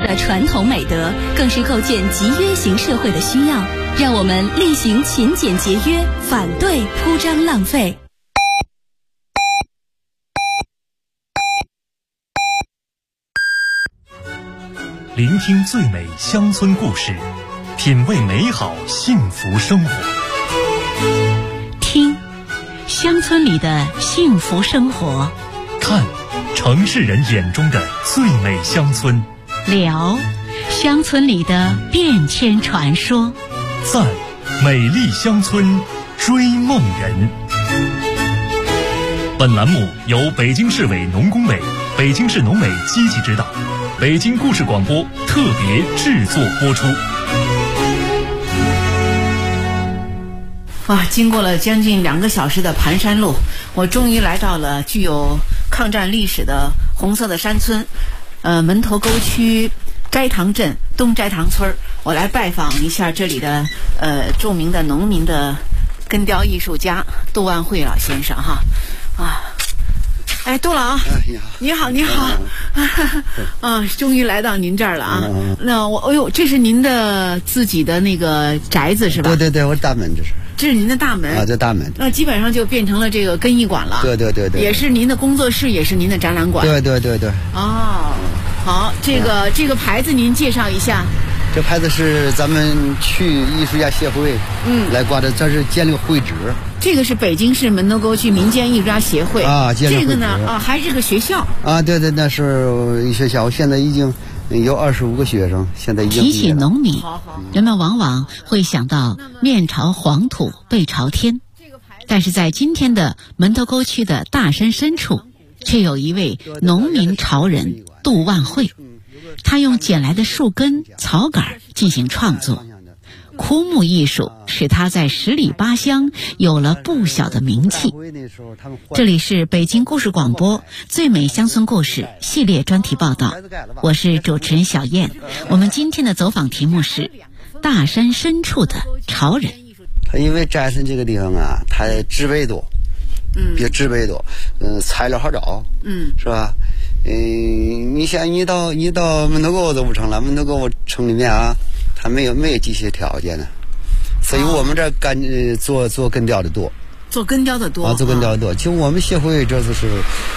的传统美德，更是构建集约型社会的需要。让我们厉行勤俭节约，反对铺张浪费。 聆听最美乡村故事，品味美好幸福生活。 听乡村里的幸福生活， 看城市人眼中的最美乡村， 聊乡村里的变迁传说， 赞美丽乡村追梦人。本栏目由北京市委农工委、北京市农委积极指导，北京故事广播特别制作播出。 经过了将近2个小时的盘山路，我终于来到了具有抗战历史的红色的山村，门头沟区斋堂镇东斋堂村。我来拜访一下这里的著名的农民的根雕艺术家杜万惠老先生哈。杜老，你好，你好，终于来到您这儿了啊！那这是您的自己的那个宅子是吧？ 对，我大门这是您的大门啊， 这大门。 那基本上就变成了这个根艺馆了。对，也是您的工作室，也是您的展览馆。对。哦，好，这个牌子您介绍一下。 这牌子是咱们区艺术家协会来挂的，这是建立会址。 这个是北京市门头沟区民间艺术家协会啊，这个呢还是个学校啊，对，那是一学校，现在已经有25个学生，现在已经提起农民，人们往往会想到面朝黄土背朝天，但是在今天的门头沟区的大山深处，却有一位农民潮人杜万惠，他用捡来的树根、草杆进行创作。枯木艺术使他在10里8乡有了不小的名气。这里是北京故事广播最美乡村故事系列专题报道，我是主持人小燕。我们今天的走访题目是大山深处的潮人。 他因为斋村这个地方啊，它植被多，比较植被多，材料好找，是吧？你像你到门头沟都不成了，门头沟城里面啊，它没有这些条件呢，所以我们这做根雕的多， 做根雕的多就我们协会这就是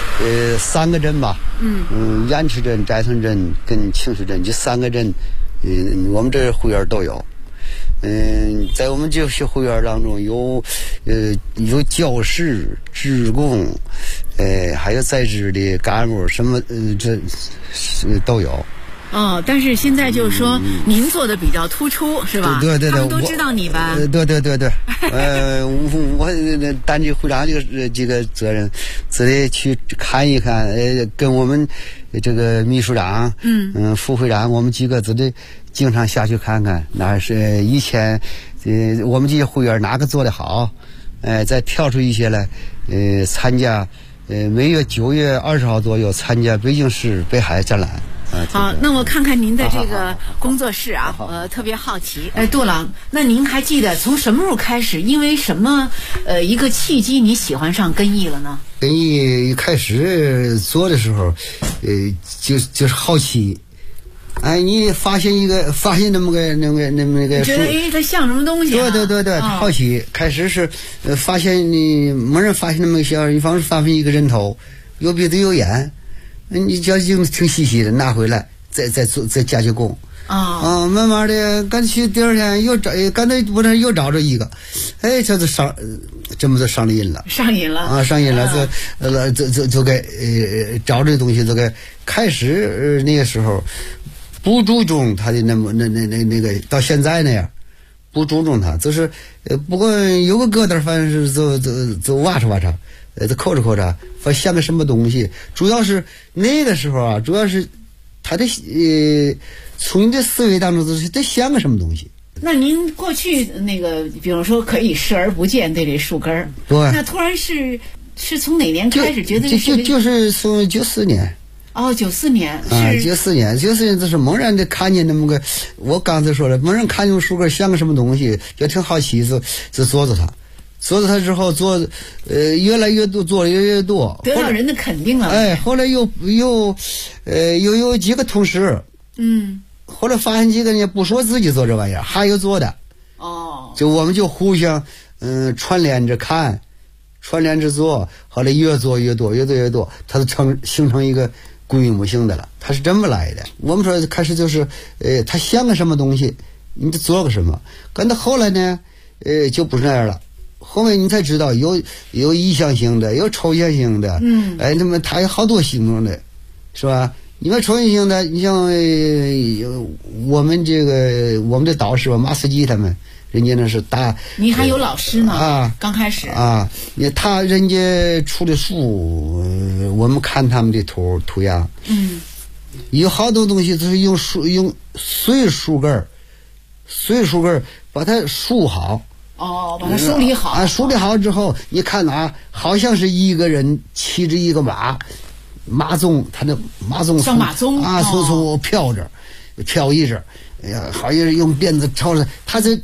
3个镇吧，盐池镇、斋村镇跟青石镇这3个镇，我们这会员都有。在我们这些会员当中有教师、职工，还有在职的干部，什么这都有。 但是现在就是说您做的比较突出是吧？ 对， 他们都知道你吧？ 对，我担起会长这个责任，自己去看一看，跟我们这个秘书长，副会长，我们几个自己经常下去看看，那是以前我们这些会员哪个做得好，再挑出一些来，参加，每月9月20号左右参加北京市北海展览。 好，那我看看您的这个工作室啊，特别好奇。杜老，那您还记得从什么时候开始，因为什么一个契机你喜欢上根艺了呢？ 根艺一开始做的时候，就是好奇。你发现那么个觉得它像什么东西？ 对，好奇。开始是发现你没人发现那么个小，一方是发现一个人头，有鼻子有眼。你就挺细细的拿回来，再加工慢慢的，赶去第2天又找，刚才我这又找着一个，这就这么就上瘾了，就给找这东西，就给开始那个时候不注重他的那个，到现在那样不注重它，就是不管有个疙瘩，反正是就挖着。这扣着，像个什么东西？主要是那个时候啊，主要是他的从你的思维当中就是得像个什么东西。 那您过去那个，比如说可以视而不见对这树根儿， 对， 那突然是从哪年开始觉得就是从94年。 94年是 94年，就是猛然的看见那么个，我刚才说了，猛然看见树根像个什么东西，就挺好奇，就做着它。做了它之后，越来越多，做的越来越多， 得到人的肯定了。 后来又有几个同事， 后来发现几个人也不说自己做这玩意儿，还有做的。就我们就互相串联着看，串联着做，后来越做越多，越做越多，它就形成一个规模性的了。它是这么来的。我们说开始就是它像个什么东西，你得做个什么。跟到后来呢，就不是那样了。后面你才知道有意向性的，有抽象性的，那么它有好多形容的，是吧？因为抽象性的，你像我们的导师吧，马斯基他们，人家那是大。 你还有老师呢刚开始人家出的书，我们看他们的图样，有好多东西都是用碎树根把它竖好。 把它梳理好梳理好之后，你看好像是一个人骑着一个马鬃，他的马鬃像马鬃从飘逸着，哎呀，好像是用鞭子朝着他这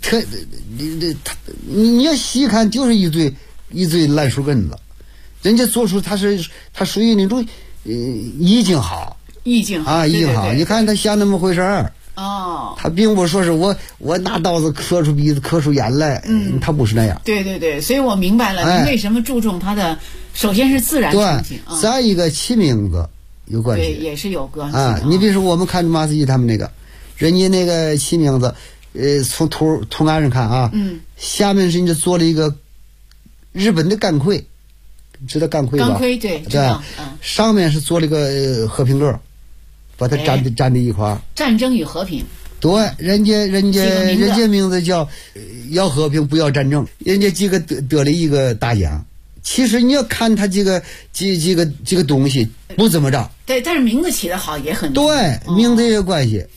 你要细看就是一堆烂树根子，人家做出他属于那种意境好， 意境好， 你看他像那么回事儿。他并不说是我拿刀子磕出鼻子磕出眼来，他不是那样。 对，所以我明白了，你为什么注重他的，首先是自然场景， 再一个起名字有关系， 对，也是有关系你比如说我们看马斯基他们那个，人家那个起名字，从图案上看下面是人家做了一个日本的钢盔，知道钢盔吧？ 钢盔对，知道。 上面是做了一个和平鸽。把它粘在一块儿。 战争与和平。 对，人家名字叫要和平不要战争，人家几个得了一个大奖。其实你要看他几个东西不怎么着。 对，但是名字起得好也很对，名字也有关系。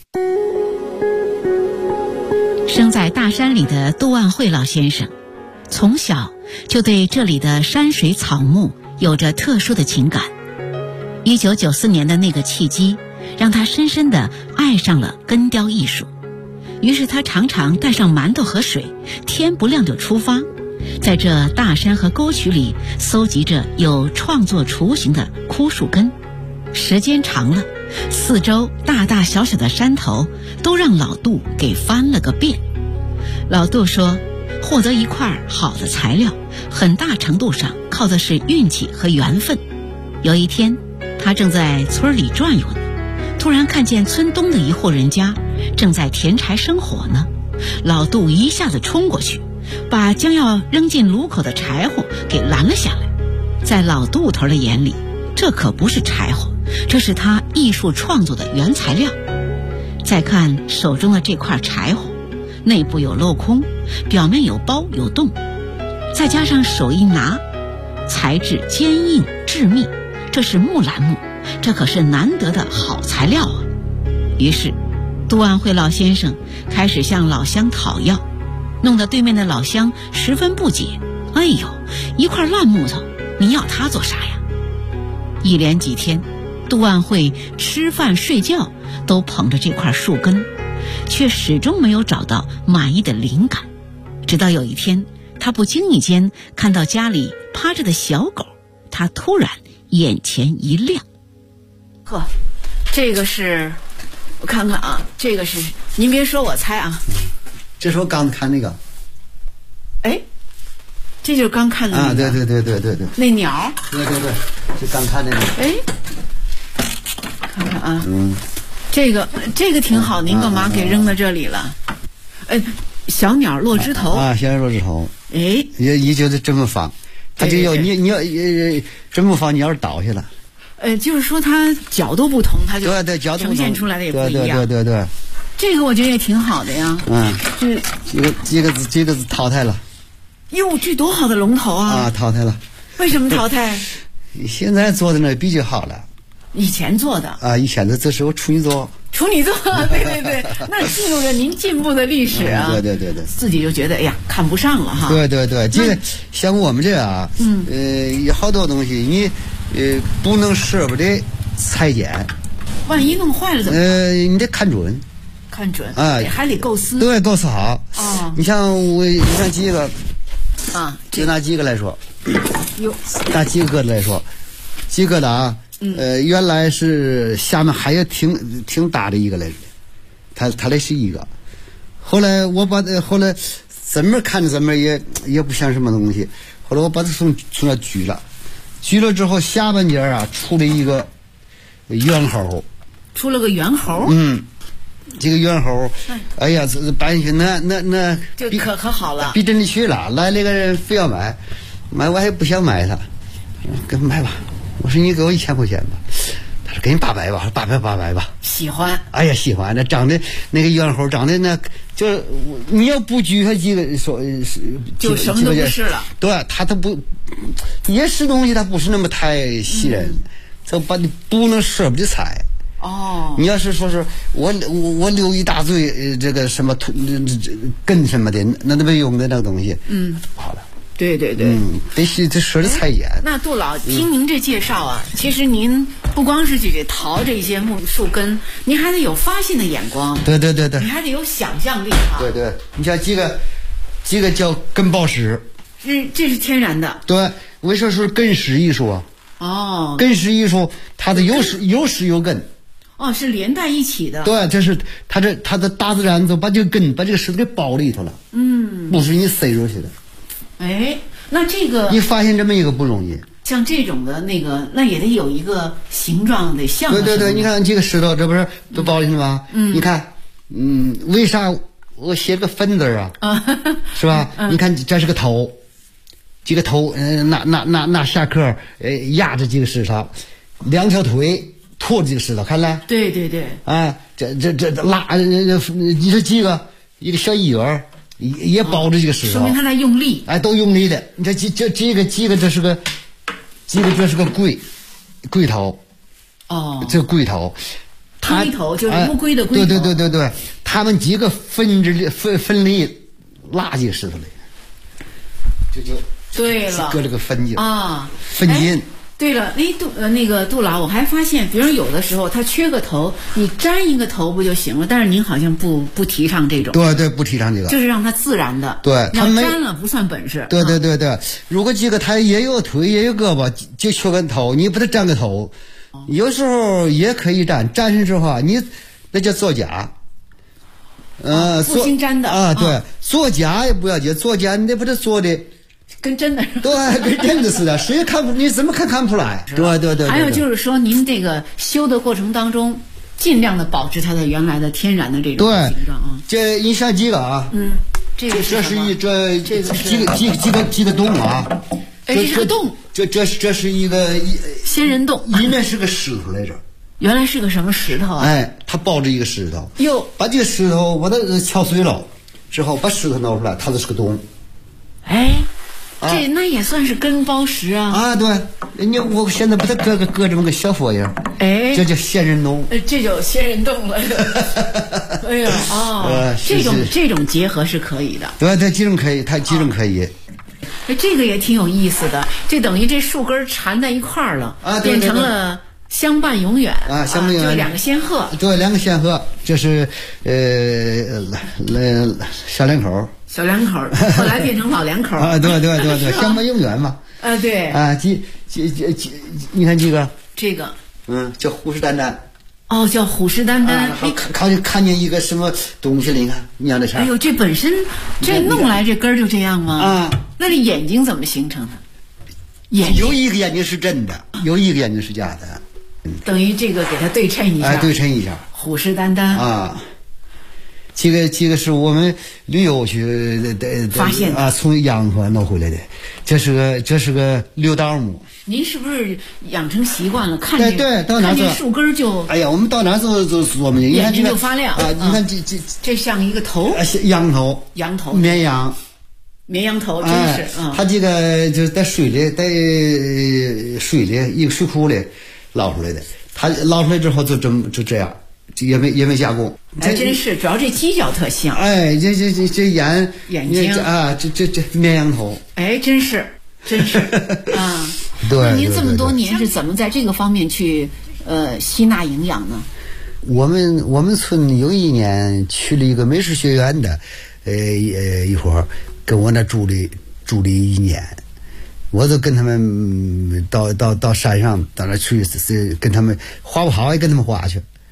生在大山里的杜万惠老先生，从小就对这里的山水草木有着特殊的情感。1994年的那个契机让他深深地爱上了根雕艺术，于是他常常带上馒头和水，天不亮就出发，在这大山和沟渠里搜集着有创作雏形的枯树根。时间长了，四周大大小小的山头都让老杜给翻了个遍。老杜说，获得一块好的材料很大程度上靠的是运气和缘分。有一天他正在村里转悠呢，突然看见村东的一户人家正在填柴生火呢。老杜一下子冲过去，把将要扔进炉口的柴火给拦了下来。在老杜头的眼里，这可不是柴火，这是他艺术创作的原材料。再看手中的这块柴火，内部有镂空，表面有包有洞，再加上手一拿，材质坚硬致密，这是木兰木，这可是难得的好材料啊！于是杜万惠老先生开始向老乡讨要，弄得对面的老乡十分不解。哎呦，一块烂木头，你要它做啥呀？一连几天，杜万惠吃饭睡觉都捧着这块树根，却始终没有找到满意的灵感。直到有一天，他不经意间看到家里趴着的小狗，他突然眼前一亮。 呵，这个是，我看看啊，这个是，您别说我猜啊， 这是我刚看那个， 哎，这就是刚看的那个啊，对， 那鸟， 对，就刚看那个， 哎，看看啊，这个挺好，您干嘛给扔到这里了？小鸟落枝头啊，小鸟落枝头， 哎， 也就是这么放，它就要你要这么放，你要是倒下了。 就是说它角度不同，它就对角度呈现出来的也不一样。 对， 这个我觉得也挺好的呀。这几个字淘汰了。 哟，这多好的龙头啊！ 啊，淘汰了。 为什么淘汰？ 现在做的呢比较好了。 以前做的啊，以前的这是我处女座。 处女座，对，那记录着您进步的历史啊。 对， 自己就觉得哎呀看不上了哈。 对，这个像我们这啊，有好多东西你不能舍不得裁剪， 万一弄坏了怎么办？ 你得看准啊，还得构思。 对，构思好。你像几个啊， 就拿几个来说，拿几个来说，几个的啊，原来是下面还有挺大的一个来， 他那是一个。后来怎么看着怎么也不像什么东西。后来我把它从那锯了之后，下半截啊出了一个猿猴， 出了个猿猴。 这个猿猴，哎呀，这搬去那就可好了， 比真的去了。来那个人非要买，我还不想买他，给买吧。我说你给我1000块钱吧。他说给你800吧，800吧。 喜欢。 哎呀，喜欢。那长得那个猿猴长得那，就是你要不锯他几个说就什么都不是了。 对，他都不也是东西，他不是那么太吸人，就把你不能舍不得踩。你要是说是我留一大堆这个什么根什么的，那都没用的那个东西，不好了。 对， 得舍得踩严。 那杜老，听您这介绍啊，其实您不光是去淘这些树根，您还得有发现的眼光。 对， 你还得有想象力哈。 对，你像几个叫根宝石， 这是天然的。对， 为什么说根石艺术啊？根石艺术它的有石有根。 是连在一起的。 对，这是它的大自然就把这个根把这个石头给包里头了。不是你塞出去的。 那这个你发现这么一个不容易。 像这种的那也得有一个形状得像。 对，你看这个石头，这不是都包里去了吗？你看，为啥我写个分字啊？是吧？你看这是个头，这个头，拿下壳压着这个石头，2条腿拖着这个石头，看来。对。这拉，你说几个一个小一儿。也包着这个石头， 说明他在用力。 都用力的。你看这个几个这是个龟头。这个龟头， 龟头就是乌龟的龟头。对，他们几个分离拉这个石头里，就对了， 搁这个分筋分筋。 对了，那个杜老，我还发现，比如有的时候它缺个头，你粘一个头不就行了？但是您好像不提倡这种。对，不提倡这个，就是让它自然的。对，它粘了不算本事。对。 如果这个它也有腿也有胳膊，就缺个头，你把它粘个头，有时候也可以粘上之后啊，你那叫作假。 复兴粘的对，作假也不要紧，作假你得把它做的。 跟真的对，跟真的似的，谁也看不，你怎么看不出来？对。 还有就是说，您这个修的过程当中，尽量的保持它的原来的天然的这种形状啊。 这你像几个啊？ 这个是几个洞啊？ 这是个洞。 这是一个仙人洞， 里面是个石头来着。 原来是个什么石头啊？ 它包着一个石头。把这个石头把它敲碎了之后，把石头拿出来，它就是个洞。 那也算是根包石啊！ 对，我现在把它搁这么个小佛样，这叫仙人洞， 这就仙人洞了。哎呀，这种结合是可以的。 对，这种可以，它这种可以。 这个也挺有意思的，这等于这树根缠在一块儿了，变成了相伴永远相伴永远， 就2个仙鹤。 对，2个仙鹤，这是小两口。 后来变成老两口对，相伴永远嘛。 对。 你看这个，叫虎视眈眈。 叫虎视眈眈。 看见一个什么东西了？你看，你让它哎呦，这本身这弄来这根儿就这样吗？那这眼睛怎么形成的？ 有一个眼睛是真的，有一个眼睛是假的。 等于这个给它对称一下。 对称一下。 虎视眈眈。 这个是我们旅游去发现的从洋河弄回来的。这是个绿倒木。 您是不是养成习惯了？看对，到哪看树根就哎呀，我们到哪就琢磨眼睛就发亮你看这像一个头。 羊头。绵羊头，真是它这个就是在水里一个水库里捞出来的。它捞出来之后就这样。也没加工， 还真是，主要这犄角特像。 这眼睛这绵羊头。 真是啊。 对。 那您这么多年是怎么在这个方面去吸纳营养呢？ 我们村有一年去了一个美术学院的，一会儿跟我那住了1年，我就跟他们到山上到那去跟他们画不好也跟他们画去。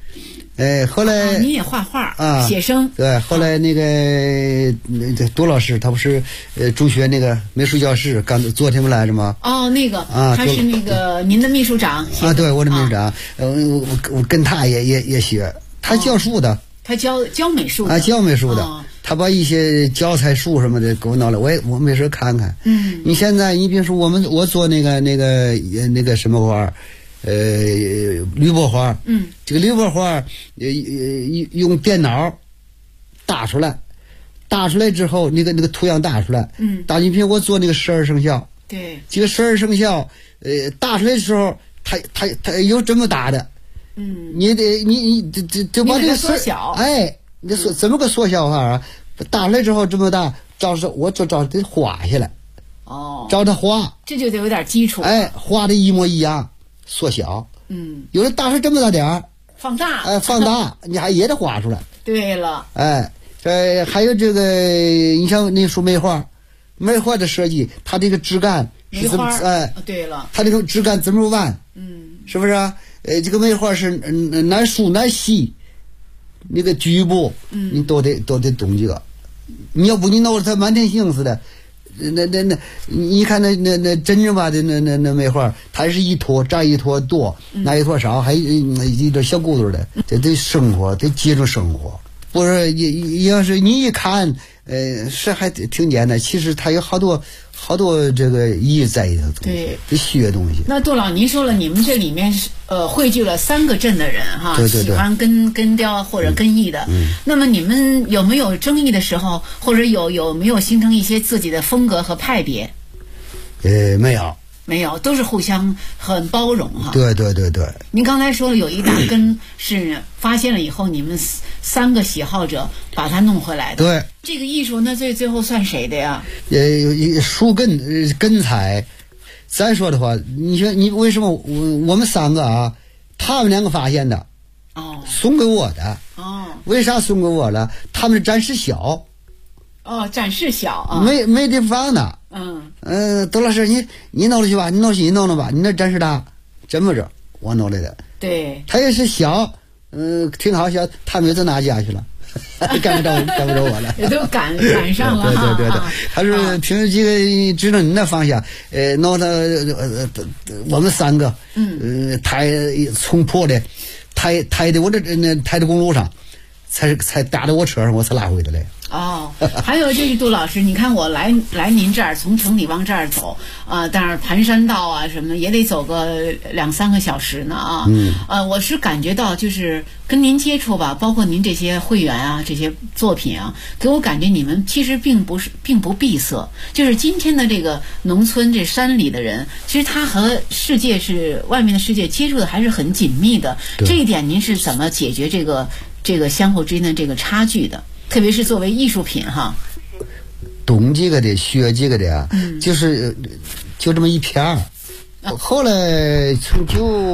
后来你也画画啊， 写生。 对，后来那个杜老师他不是中学那个美术教室，昨天不来着吗？ 哦，那个啊， 他是那个您的秘书长啊，对，我的秘书长，我跟他也学，他教书的， 他教美术的啊，教美术的，他把一些教材书什么的给我弄了，我没事看看。你现在你比如说我做那个什么画。铝箔画，这个铝箔画，用电脑打出来之后，那个图样打出来，打进去我做那个12生肖， 对， 这个12生肖，打出来的时候，它有这么大的，你得你就把这个缩小， 你说怎么个缩小法啊？打出来之后这么大，我照得画下来，照它画， 这就得有点基础， 画的一模一样。缩小，有的打出这么大点儿， 放大， 放大，你还也得画出来。 对了， 还有这个，你像那说梅花的设计，它这个枝干是怎么？ 对了， 它这个枝干怎么弯？是不是啊？这个梅花是难竖难细，那个局部，你都得懂这个。你要不你弄得它满天星似的。那你看那真正吧的那梅花，它是一坨扎一坨多，那一坨少，还一点小骨头的，这得生活，得接触生活。不是要是你一看，是还挺简单，其实它有好多这个意义在里头， 对， 这学东西。 那杜老，您说了，你们这里面汇聚了3个镇的人哈， 对， 喜欢根雕或者根艺的。那么你们有没有争议的时候，或者有没有形成一些自己的风格和派别？没有，都是互相很包容哈。 对。 您刚才说了有一大根是发现了以后，你们3个喜好者把它弄回来的。 对， 这个艺术那最后算谁的呀？ 树根材。再说的话，你说你为什么我们3个啊，他们2个发现的，送给我的。为啥送给我了？他们的展示小。 展示小啊， 没地方呢。杜老师，你弄了去吧，你弄吧，你那展示大，这么着我弄来的。 对， 他也是小，挺好笑，他们就拿家去了，赶不着我了， 也都赶上了。 对，他是凭着这个指着你那方向，弄到我们3个，抬从破的，抬的我抬的公路上，才打到我车上，我才拉回的来。 还有就是杜老师，你看我来您这儿，从城里往这儿走但是盘山道啊什么的也得走个2-3个小时呢我是感觉到就是跟您接触吧，包括您这些会员啊，这些作品啊，给我感觉你们其实并不闭塞，就是今天的这个农村这山里的人，其实他和外面的世界接触的还是很紧密的。这一点您是怎么解决这个相互之间的这个差距的？特别是作为艺术品哈， 懂这个的学这个的啊，就这么一片儿。后来从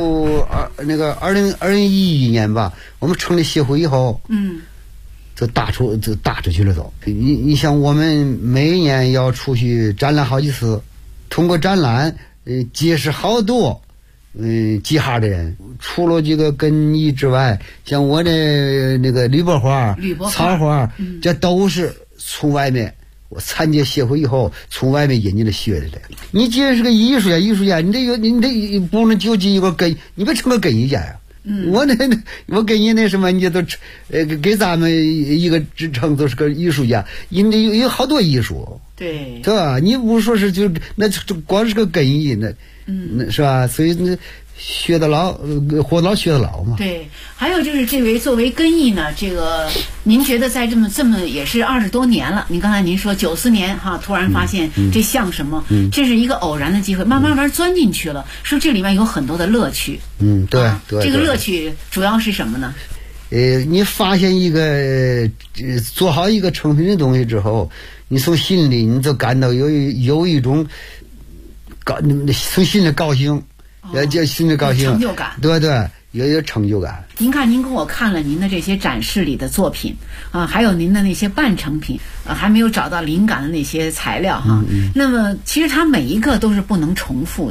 2011年吧，我们成立协会以后，就打出去了都。你像我们每年要出去展览好几次，通过展览结识好多记号的人。除了这个根艺之外，像我的那个铝箔画、草画，这都是从外面我参加协会以后从外面引进来学的。你既然是个艺术家，你得不能就一个根，你别成个根艺家呀。我给你那什么，你都给咱们一个职称都是个艺术家，你得有好多艺术， 对吧？你不说是就那光是个根艺那是吧？所以那学得老，活得老学得老嘛。 对，还有就是这位作为根艺呢，这个您觉得在这么也是20多年了。刚才您说94年哈，突然发现这像什么？这是一个偶然的机会，慢慢钻进去了，说这里面有很多的乐趣。 对， 这个乐趣主要是什么呢？ 你发现一个做好一个成品的东西之后，你从心里你就感到有一种从心里高兴。叫心里高兴， 成就感。 对，有成就感。 您看，您给我看了您的这些展示里的作品还有您的那些半成品还没有找到灵感的那些材料哈。那么其实它每一个都是不能重复的。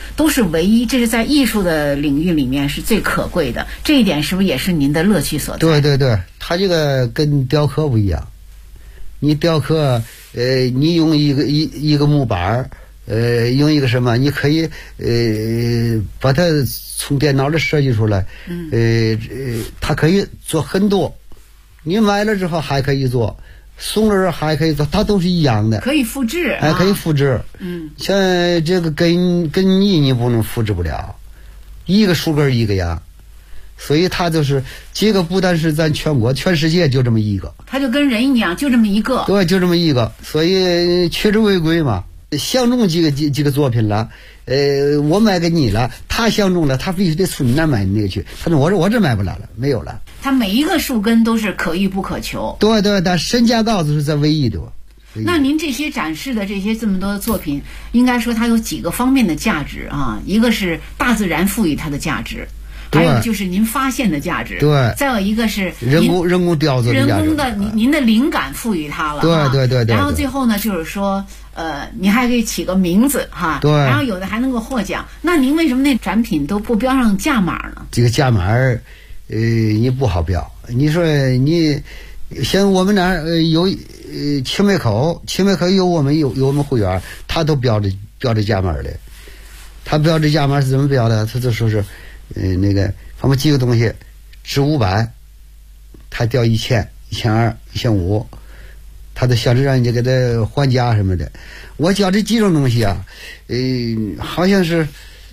都是唯一，这是在艺术的领域里面是最可贵的。这一点是不是也是您的乐趣所在？ 对对对，它这个跟雕刻不一样。你雕刻，你用一个木板，用一个什么，你可以把它从电脑里设计出来，它可以做很多，你买了之后还可以做，送了还可以做，它都是一样的， 可以复制， 可以复制。像这个根你不能复制不了，一个树根一个样。所以它就是这个，不但是咱全国，全世界就这么一个。 它就跟人一样，就这么一个。 对，就这么一个。所以缺之为贵嘛。相中几个作品了，我卖给你了，他相中了，他必须得从你那买那个去。他说我这买不了了，没有了。 它每一个树根都是可遇不可求。 对对，但身价高是在唯一的。 那您这些展示的这么多的作品，应该说它有几个方面的价值啊？一个是大自然赋予它的价值。还有就是您发现的价值， 对， 再有一个是人工雕琢的价值， 人工的您的灵感赋予它了， 对。 然后最后呢，就是说，你还可以起个名字哈， 对， 然后有的还能够获奖。那您为什么那展品都不标上价码呢？ 这个价码，你不好标。你说你像我们那儿有青梅口有我们会员，他都标着价码的。他标着价码是怎么标的？他就说是。那个他们几个东西值500，他掉1000、1200、1500，他都想着让人家给他还价什么的。我教这几种东西啊，好像是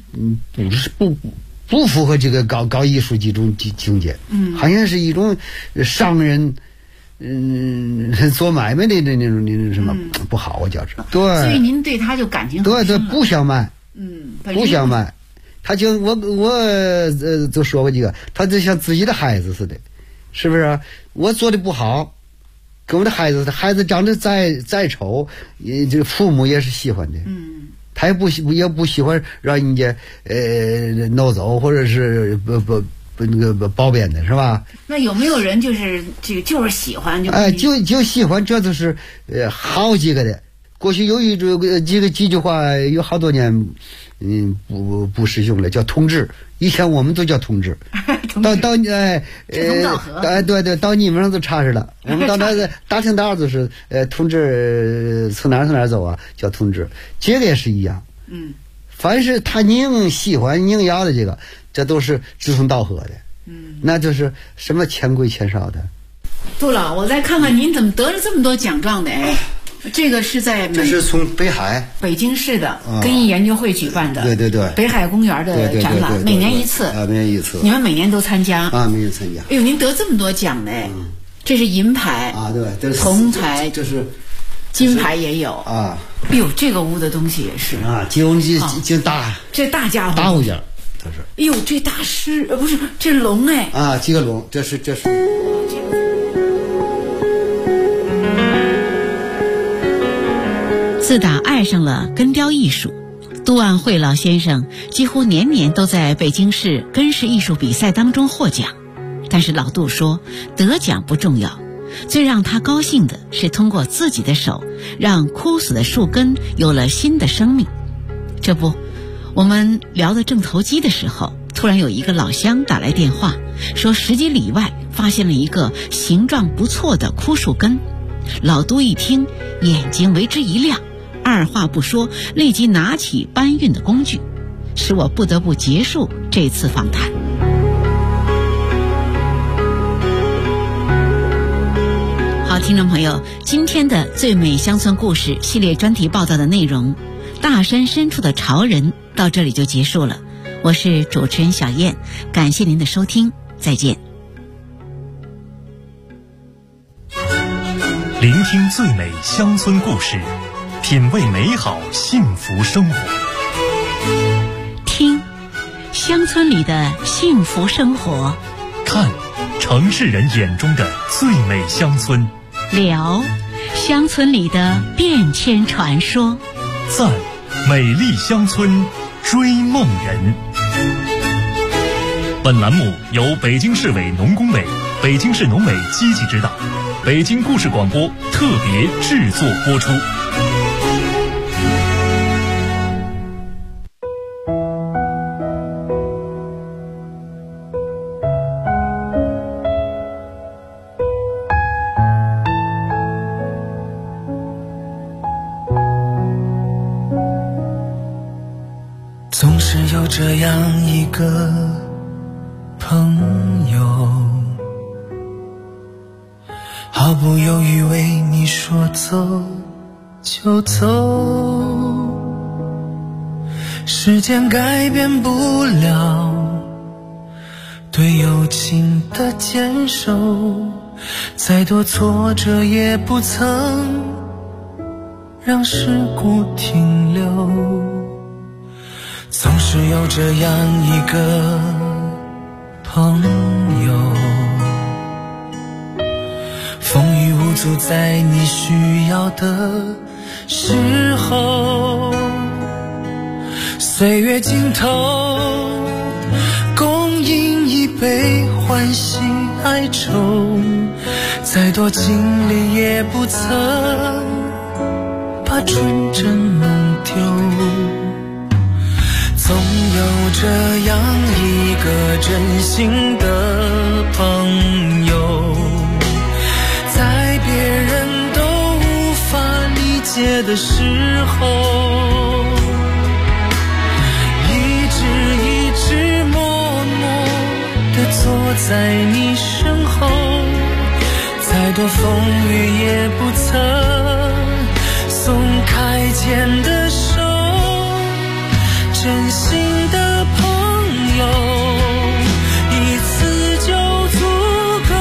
不符合这个高艺术这种境界，好像是一种商人做买卖的那种什么不好，我觉着。对， 所以您对他就感情很深了。 对，不想卖，不想卖。他就我就说过几个，他就像自己的孩子似的，是不是？我做的不好，跟我的孩子长得再丑，这个父母也是喜欢的。他也不喜欢让人家弄走，或者是不那个褒贬的，是吧？ 那有没有人就是这个就是喜欢就喜欢，这都是好几个的。过去有几句话，有好多年。不实用了，叫同志。以前我们都叫同志，到对，到你们上都差事了。我们到那个大厅道就是同志从哪儿走啊，叫同志。这个也是一样。凡是他宁喜欢宁要的这都是志同道合的。那就是什么钱贵钱少的。 杜老，我再看看您怎么得了这么多奖状的哎。这个是在这是从北京市的根艺研究会举办的， 对， 北海公园的展览，每年一次每年一次。 你们每年都参加每年参加。 哎呦，您得这么多奖呢！这是银牌对， 铜牌， 这是金牌也有啊。 哎呦，这个屋的东西也是就大， 这大家伙， 大物件，这是。 哎呦，这大狮不是这龙哎几个龙，这是。 自打爱上了根雕艺术，杜万惠老先生几乎年年都在北京市根式艺术比赛当中获奖。但是老杜说，得奖不重要，最让他高兴的是通过自己的手，让枯死的树根有了新的生命。这不，我们聊得正投机的时候，突然有一个老乡打来电话，说10几里外发现了一个形状不错的枯树根。老杜一听，眼睛为之一亮，二话不说，立即拿起搬运的工具，使我不得不结束这次访谈。好，听众朋友，今天的最美乡村故事系列专题报道的内容，大山深处的潮人，到这里就结束了。我是主持人小燕，感谢您的收听，再见。 聆听最美乡村故事，品味美好幸福生活。 听乡村里的幸福生活， 看城市人眼中的最美乡村， 聊乡村里的变迁传说， 赞美丽乡村追梦人。本栏目由北京市委农工委、北京市农委积极指导，北京故事广播特别制作播出。 这样一个朋友，毫不犹豫为你说走就走，时间改变不了对友情的坚守，再多挫折也不曾让事故停留。总是有这样一个朋友，风雨无阻在你需要的时候，岁月尽头共饮一杯欢喜哀愁，再多经历也不曾把纯真弄丢。总有这样一个真心的朋友，在别人都无法理解的时候，一直默默地坐在你身后，再多风雨也不曾松开牵的手，真心的朋友一次就足够，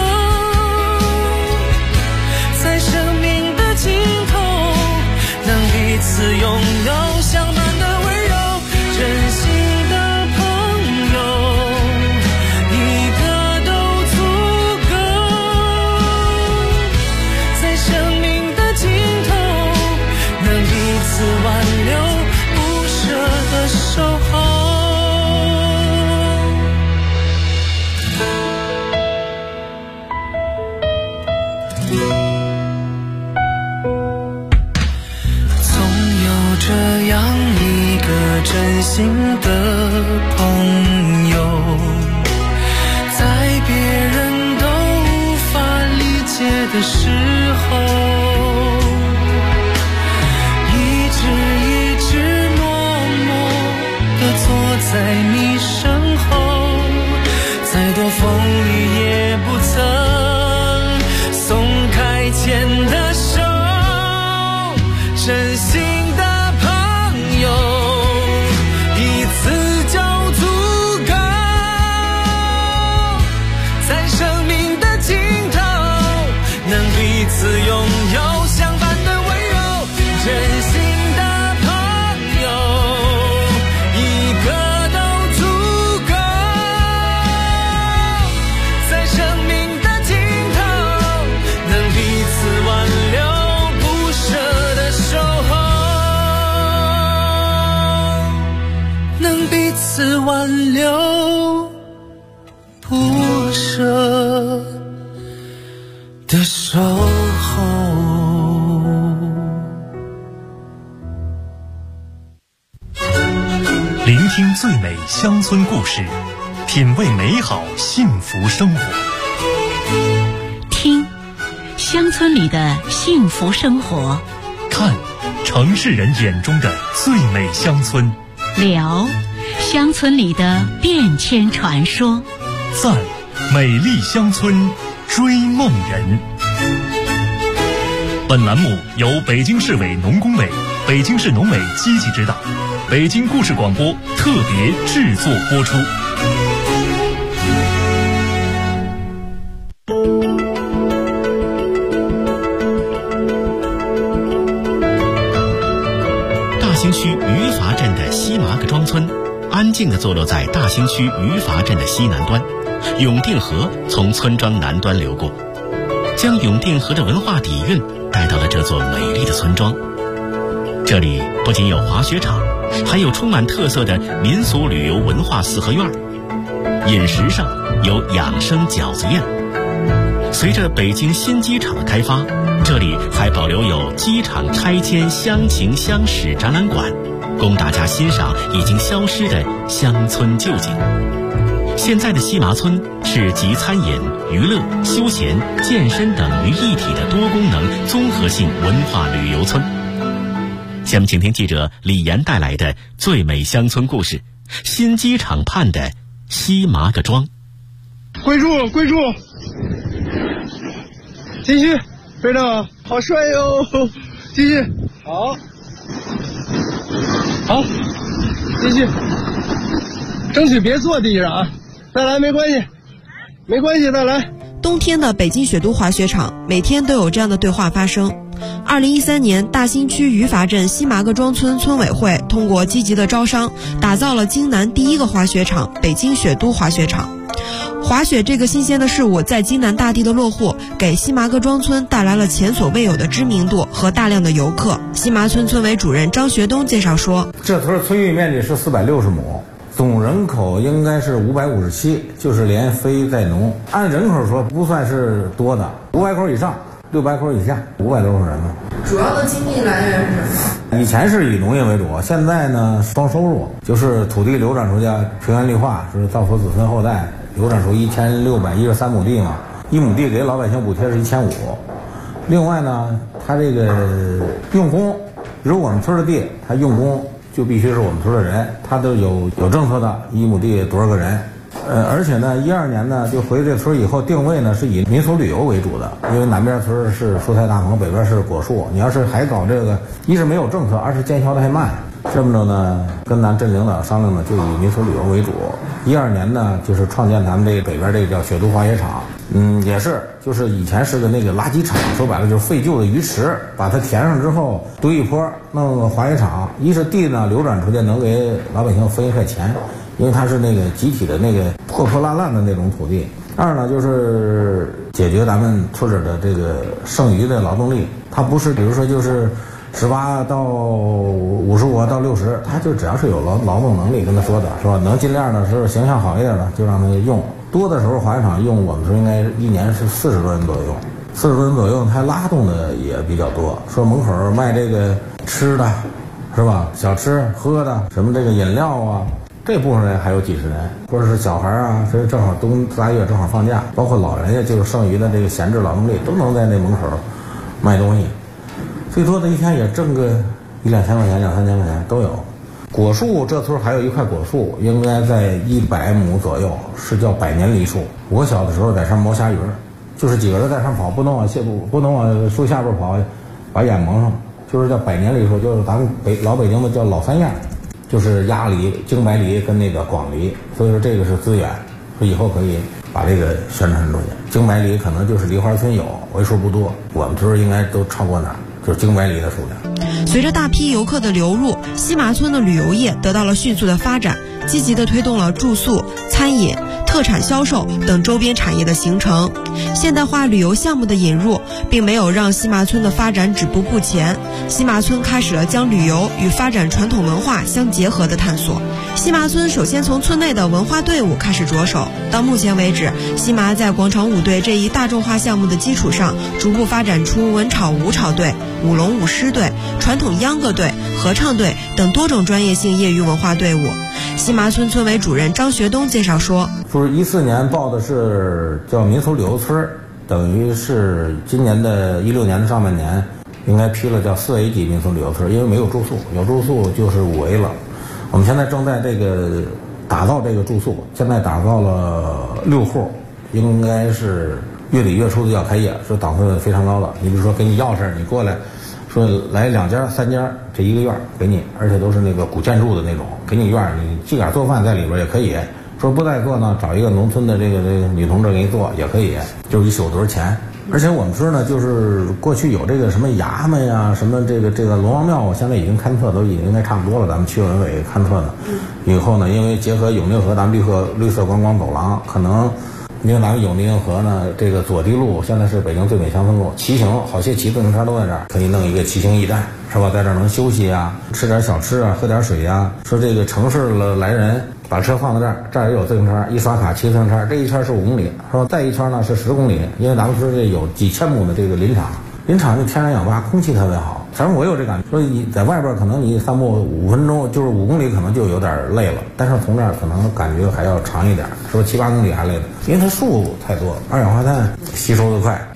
在生命的尽头能彼此拥有相伴的温柔，真心的朋友一个都足够，在生命的尽头能彼此挽留，不舍得守候。总有这样一个真心的朋友，在别人都无法理解的时候，一直默默地坐在你身后，再多风雨也不曾松开牵的手，真心的朋友一次就足够，在生命的尽头能彼此拥有相伴的温柔，真心的朋友一个都足够，在生命的尽头能彼此挽留，不舍得守候，能彼此挽留，不舍的守候。 聆听最美乡村故事，品味美好幸福生活。 听乡村里的幸福生活， 看城市人眼中的最美乡村， 聊乡村里的变迁传说， 赞美丽乡村追梦人。本栏目由北京市委农工委、北京市农委积极指导，北京故事广播特别制作播出。 大兴区余阀镇的西麻个庄村，安静地坐落在大兴区余阀镇的西南端，永定河从村庄南端流过，将永定河的文化底蕴带到了这座美丽的村庄。这里不仅有滑雪场，还有充满特色的民俗旅游文化四合院。饮食上有养生饺子宴。随着北京新机场的开发，这里还保留有机场拆迁乡情乡史展览馆，供大家欣赏已经消失的乡村旧景。现在的西麻村是集餐饮、娱乐、休闲、健身等于一体的多功能综合性文化旅游村。下面请听记者李岩带来的最美乡村故事， 新机场畔的西麻个庄。 跪住，继续，队长，好帅哟！继续，好，继续，争取别坐地上啊！再来，没关系，再来。 冬天的北京雪都滑雪场，每天都有这样的对话发生。2013年，大兴区余阀镇西麻个庄村村委会通过积极的招商，打造了京南第一个滑雪场——北京雪都滑雪场。滑雪这个新鲜的事物，在京南大地的落户，给西麻个庄村带来了前所未有的知名度和大量的游客。西麻村村委主任张学东介绍说， 这村村域面积是460亩，总人口应该是557，就是连非带农。按人口说不算是多的，500口以上，600口以下，500多口人呢。 主要的经济来源是什么？ 以前是以农业为主，现在呢双收入，就是土地流转出去，平原绿化，是造福子孙后代，流转出1613亩地嘛，1亩地给老百姓补贴是1500。另外呢，他这个用工，比如我们村的地，他用工就必须是我们村的人，他都有政策的，1亩地多少个人。而且呢，12年呢就回这村以后，定位呢是以民俗旅游为主的，因为南边村是蔬菜大棚，北边是果树。你要是还搞这个，一是没有政策，二是见效的还慢。这么着呢，跟咱镇领导商量呢，就以民俗旅游为主。12年呢，就是创建咱们这北边这个叫雪都滑雪场。也是，就是以前是个那个垃圾场，说白了就是废旧的鱼池，把它填上之后堆一坡，弄个滑雪场。一是地呢流转出去，能给老百姓分一块钱。因为它是那个集体的那个破破烂烂的那种土地。二呢，就是解决咱们村里的这个剩余的劳动力，它不是比如说就是18到55到60，它就只要是有劳动能力，跟他说的是吧？能尽量的是形象好一点的，就让他用。多的时候滑雪场用我们村应该一年是40多人左右，40多人左右，它拉动的也比较多。说门口卖这个吃的，是吧？小吃喝的，什么这个饮料啊。这部分人还有几十人，或者是小孩啊，所以正好冬3月正好放假，包括老人家就是剩余的这个闲置劳动力都能在那门口卖东西，最多的一天也挣个1-2千块钱、2-3千块钱都有。果树这村还有一块果树，应该在100亩左右，是叫百年梨树。我小的时候在上毛虾鱼，就是几个人在上跑，不能往树下边跑，把眼蒙上，就是叫百年梨树，就是咱们老北京的叫老3样。就是鸭梨、京白梨跟那个广梨，所以说这个是资源，说以后可以把这个宣传出去。京白梨可能就是梨花村有，为数不多，我们村应该都超过哪儿，就是京白梨的数量。 随着大批游客的流入，西麻村的旅游业得到了迅速的发展，积极地推动了住宿、餐饮、特产销售等周边产业的形成。现代化旅游项目的引入，并没有让西麻村的发展止步不前。西麻村开始了将旅游与发展传统文化相结合的探索。西麻村首先从村内的文化队伍开始着手，到目前为止，西麻在广场舞队这一大众化项目的基础上，逐步发展出文炒舞炒队、舞龙舞狮队、传统秧歌队、合唱队等多种专业性业余文化队伍。西麻村村委主任张学东介绍说， 就是14年报的是叫民俗旅游村，等于是今年的16年的上半年应该批了叫4A 级民俗旅游村，因为没有住宿，有住宿就是5A 了。我们现在正在这个打造这个住宿，现在打造了6户，应该是月底月初的要开业，是档次非常高的。你比如说给你钥匙，你过来说来2家3家，这一个院给你，而且都是那个古建筑的那种，给你院你自个儿做饭在里边也可以。说不带做呢，找一个农村的这个女同志给你做也可以，就是一宿多少钱。而且我们村呢，就是过去有这个什么衙门呀，什么这个龙王庙，我现在已经勘测都已经应该差不多了，咱们区文委勘测的。以后呢，因为结合永定河咱们绿色观光走廊，可能因为咱们永定河呢，这个左堤路现在是北京最美乡村路，骑行好些骑自行车都在这儿，可以弄一个骑行驿站，是吧？在这儿能休息啊，吃点小吃啊，喝点水啊。说这个城市了来人，把车放在这儿，这儿也有自行车，一刷卡骑自行车，这一圈是5公里，说再一圈呢是10公里，因为咱们村这有几千亩的这个林场，林场就天然氧吧，空气特别好。反正我有这感觉，说你在外边可能你散步5分钟，就是5公里可能就有点累了，但是从这儿可能感觉还要长一点，说7-8公里还累的，因为它树太多，二氧化碳吸收的快，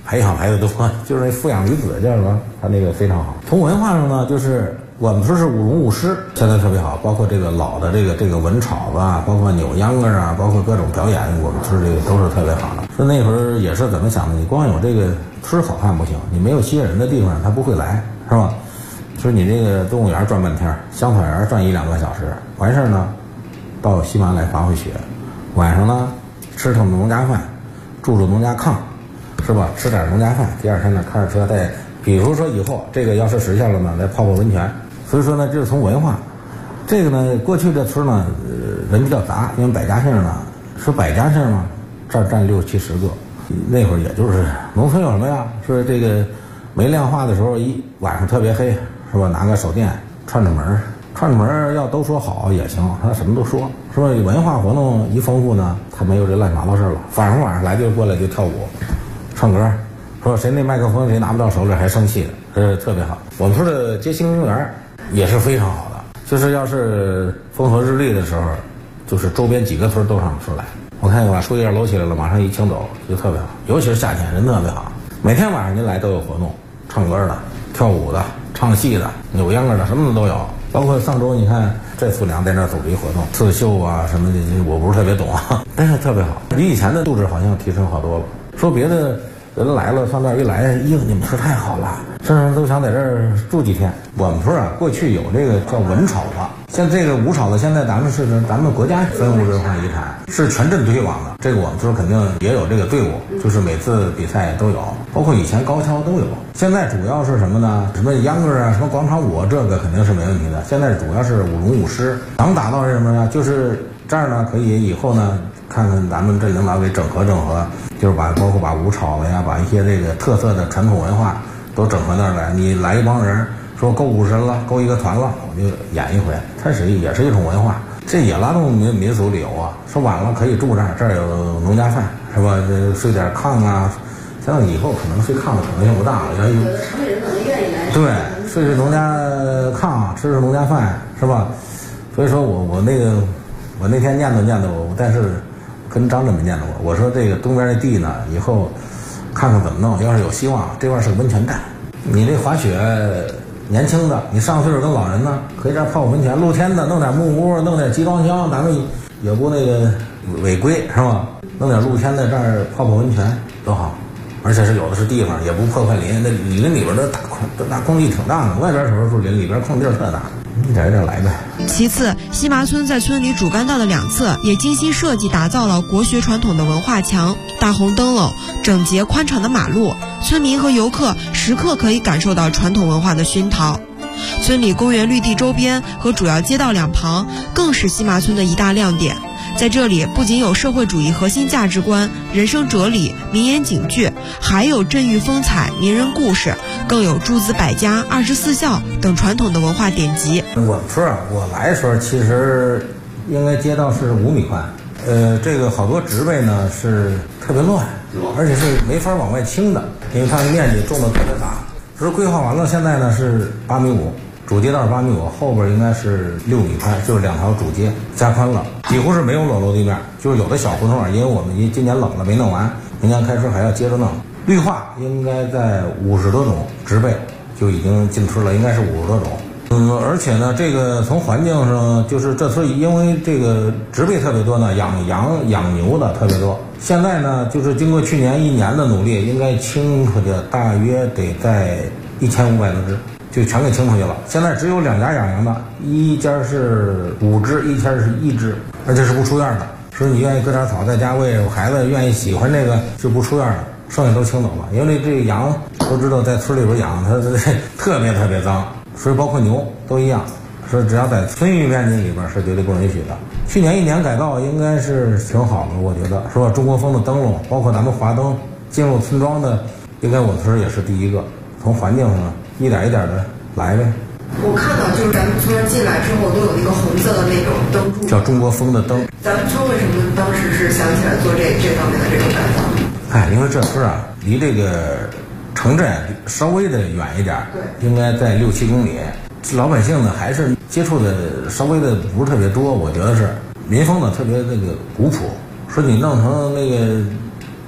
培养孩子多，就是那富养女子叫什么？他那个非常好。从文化上呢，就是我们说是舞龙舞狮，现在特别好，包括这个老的这个文炒子啊，包括扭秧歌啊，包括各种表演，我们村这个都是特别好的。说那会儿也是怎么想的？你光有这个村好看不行，你没有吸引人的地方，他不会来，是吧？说你这个动物园转半天，香草园转1-2个小时，完事儿呢，到西马来滑滑雪，晚上呢吃他们农家饭，住农家炕，是吧？吃点农家饭，第二天呢开着车带，比如说以后这个要是实现了呢，来泡温泉。所以说呢，这是从文化。这个呢，过去这村呢，人比较杂，因为百家姓呢，说百家姓嘛，这儿占60-70个。那会儿也就是农村有什么呀？说这个没亮化的时候，晚上特别黑，是吧？拿个手电串着门，要都说好也行，他什么都说，是吧？文化活动一丰富呢，他没有这乱七八糟事了。晚上来就过来就跳舞、唱歌，说谁那麦克风谁拿不到手里还生气的，特别好。我们村的街心公园也是非常好的，就是要是风和日丽的时候，就是周边几个村都上村来。我看把树叶搂起来了，马上一清走就特别好，尤其是夏天人特别好。每天晚上您来都有活动，唱歌的、跳舞的、唱戏的、扭秧歌的，什么的都有。包括上周你看这4娘在那儿组织一活动，刺绣啊什么的，我不是特别懂啊，但是特别好，比以前的素质好像提升好多了。说别的人来了，上那儿一来，你们村太好了，甚至都想在这儿住几天。我们村啊，过去有这个叫文炒子，像这个武炒子，现在咱们国家非物质文化遗产，是全镇推广的。这个我们村肯定也有这个队伍，就是每次比赛都有，包括以前高跷都有。现在主要是什么呢？什么秧歌啊，什么广场舞，这个肯定是没问题的。现在主要是舞龙舞狮，想打造什么呀？就是这儿呢，可以以后呢，看看咱们镇领导给整合，就是包括把武炒子呀，把一些这个特色的传统文化都整合那儿来。你来一帮人说够50人了，够一个团了，我就演一回，它也是一种文化，这也拉动民俗旅游啊。说晚了可以住这儿，这儿有农家饭，是吧？睡点炕啊，像以后可能睡炕的可能性不大了，要有城里人可能愿意来，对，睡农家炕，吃农家饭，是吧？所以说我那天念叨我，但是跟张镇没念叨过。我说这个东边的地呢，以后看看怎么弄。要是有希望，这块是个温泉站。你这滑雪，年轻的，你上岁数跟老人呢，可以这儿泡温泉。露天的，弄点木屋，弄点集装箱，咱们也不那个违规，是吧？弄点露天的这儿泡温泉多好。而且是有的是地方，也不破坏林，那林里边的大空地挺大的，外边有时候林里边空地特大。一点一点来呗。 其次，西麻村在村里主干道的两侧也精心设计打造了国学传统的文化墙、大红灯笼、整洁宽敞的马路，村民和游客时刻可以感受到传统文化的熏陶。村里公园绿地周边和主要街道两旁更是西麻村的一大亮点。在这里不仅有社会主义核心价值观、人生哲理、名言警句，还有镇域风采、名人故事，更有诸子百家、24孝等传统的文化典籍。 我们村啊，我来的时候其实应该街道是5米宽，这个好多植被呢是特别乱，而且是没法往外清的，因为它的面积种的特别大。就是规划完了，现在呢是8.5米，主街道是8.5米，后边应该是6米宽，就是2条主街加宽了，几乎是没有裸露地面，就是有的小胡同因为我们今年冷了没弄完，明年开春还要接着弄。绿化应该在50多种植被就已经进村了，应该是50多种。而且呢，这个从环境上，就是这村因为这个植被特别多呢，养羊养牛的特别多。现在呢，就是经过去年1年的努力，应该清出去大约得在1500多只，就全给清出去了。现在只有2家养羊的，一家是5只，一家是1只，而且是不出院的。说你愿意割点草在家喂，孩子愿意喜欢这个就不出院了，剩下都清走了。因为这羊都知道在村里边养，它特别脏。所以包括牛都一样，说只要在村域面积里边是绝对不允许的。去年1年改造应该是挺好的，我觉得是吧？中国风的灯笼，包括咱们华灯进入村庄的，应该我们村也是第一个。从环境上一点一点的来呗。 我看到就是咱们村进来之后都有一个红色的那种灯柱， 叫中国风的灯。 咱们村为什么当时是想起来做这方面的这种改造？ 因为这村啊离这个城镇稍微的远一点， 对， 应该在6-7公里。老百姓呢还是接触的稍微的不是特别多，我觉得是民风呢特别那个古朴。说你弄成那个